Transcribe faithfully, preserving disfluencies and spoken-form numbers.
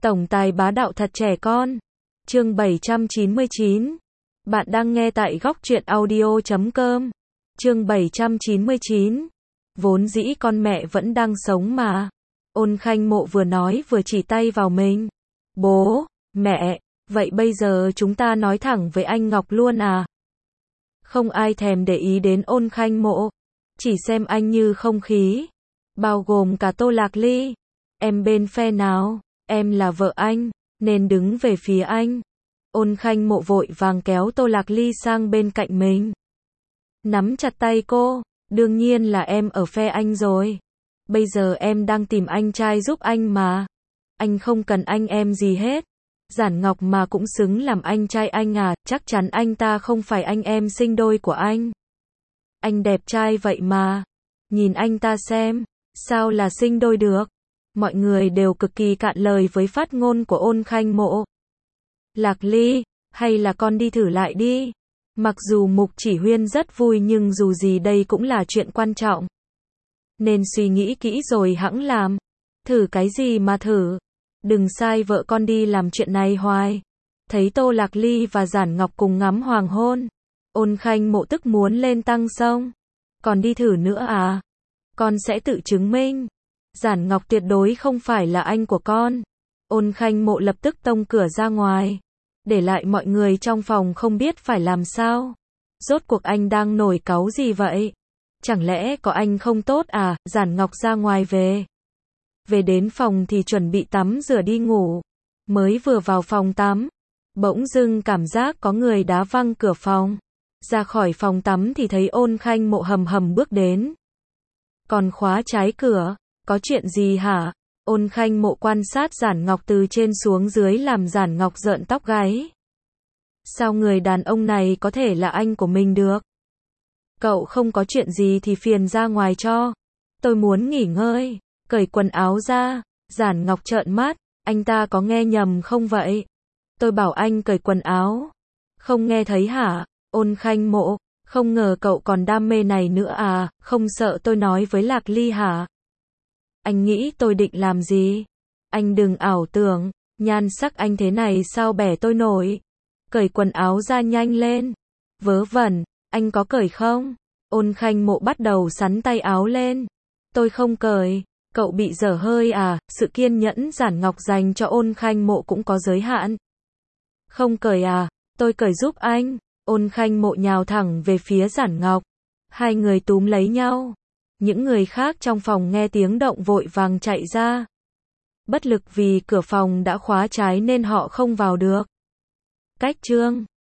Tổng tài bá đạo thật trẻ con. Chương bảy trăm chín mươi chín. Bạn đang nghe tại góc truyện audio chấm com. Chương bảy trăm chín mươi chín. Vốn dĩ con mẹ vẫn đang sống mà. Ôn Khanh Mộ vừa nói vừa chỉ tay vào mình. Bố, mẹ, vậy bây giờ chúng ta nói thẳng với anh Ngọc luôn à? Không ai thèm để ý đến Ôn Khanh Mộ. Chỉ xem anh như không khí. Bao gồm cả Tô Lạc Ly. Em bên phe nào? Em là vợ anh, nên đứng về phía anh. Ôn Khanh Mộ vội vàng kéo Tô Lạc Ly sang bên cạnh mình. Nắm chặt tay cô, đương nhiên là em ở phe anh rồi. Bây giờ em đang tìm anh trai giúp anh mà. Anh không cần anh em gì hết. Giản Ngọc mà cũng xứng làm anh trai anh à, chắc chắn anh ta không phải anh em sinh đôi của anh. Anh đẹp trai vậy mà. Nhìn anh ta xem, sao là sinh đôi được? Mọi người đều cực kỳ cạn lời với phát ngôn của Ôn Khanh Mộ. Lạc Ly, hay là con đi thử lại đi. Mặc dù Mục Chỉ Huyên rất vui nhưng dù gì đây cũng là chuyện quan trọng. Nên suy nghĩ kỹ rồi hẵng làm. Thử cái gì mà thử. Đừng sai vợ con đi làm chuyện này hoài. Thấy Tô Lạc Ly và Giản Ngọc cùng ngắm hoàng hôn. Ôn Khanh Mộ tức muốn lên tăng sông. Còn đi thử nữa à? Con sẽ tự chứng minh. Giản Ngọc tuyệt đối không phải là anh của con. Ôn Khanh Mộ lập tức tông cửa ra ngoài. Để lại mọi người trong phòng không biết phải làm sao. Rốt cuộc anh đang nổi cáu gì vậy? Chẳng lẽ có anh không tốt à? Giản Ngọc ra ngoài về. Về đến phòng thì chuẩn bị tắm rửa đi ngủ. Mới vừa vào phòng tắm. Bỗng dưng cảm giác có người đá văng cửa phòng. Ra khỏi phòng tắm thì thấy Ôn Khanh Mộ hầm hầm bước đến. Còn khóa trái cửa. Có chuyện gì hả? Ôn Khanh Mộ quan sát Giản Ngọc từ trên xuống dưới làm Giản Ngọc rợn tóc gáy. Sao người đàn ông này có thể là anh của mình được? Cậu không có chuyện gì thì phiền ra ngoài cho. Tôi muốn nghỉ ngơi. Cởi quần áo ra. Giản Ngọc trợn mắt. Anh ta có nghe nhầm không vậy? Tôi bảo anh cởi quần áo. Không nghe thấy hả? Ôn Khanh Mộ. Không ngờ cậu còn đam mê này nữa à? Không sợ tôi nói với Lạc Ly hả? Anh nghĩ tôi định làm gì? Anh đừng ảo tưởng, nhan sắc anh thế này sao bẻ tôi nổi? Cởi quần áo ra nhanh lên. Vớ vẩn, anh có cởi không? Ôn Khanh Mộ bắt đầu xắn tay áo lên. Tôi không cởi, cậu bị dở hơi à? Sự kiên nhẫn Giản Ngọc dành cho Ôn Khanh Mộ cũng có giới hạn. Không cởi à? Tôi cởi giúp anh. Ôn Khanh Mộ nhào thẳng về phía Giản Ngọc. Hai người túm lấy nhau. Những người khác trong phòng nghe tiếng động vội vàng chạy ra. Bất lực vì cửa phòng đã khóa trái nên họ không vào được. Cách chương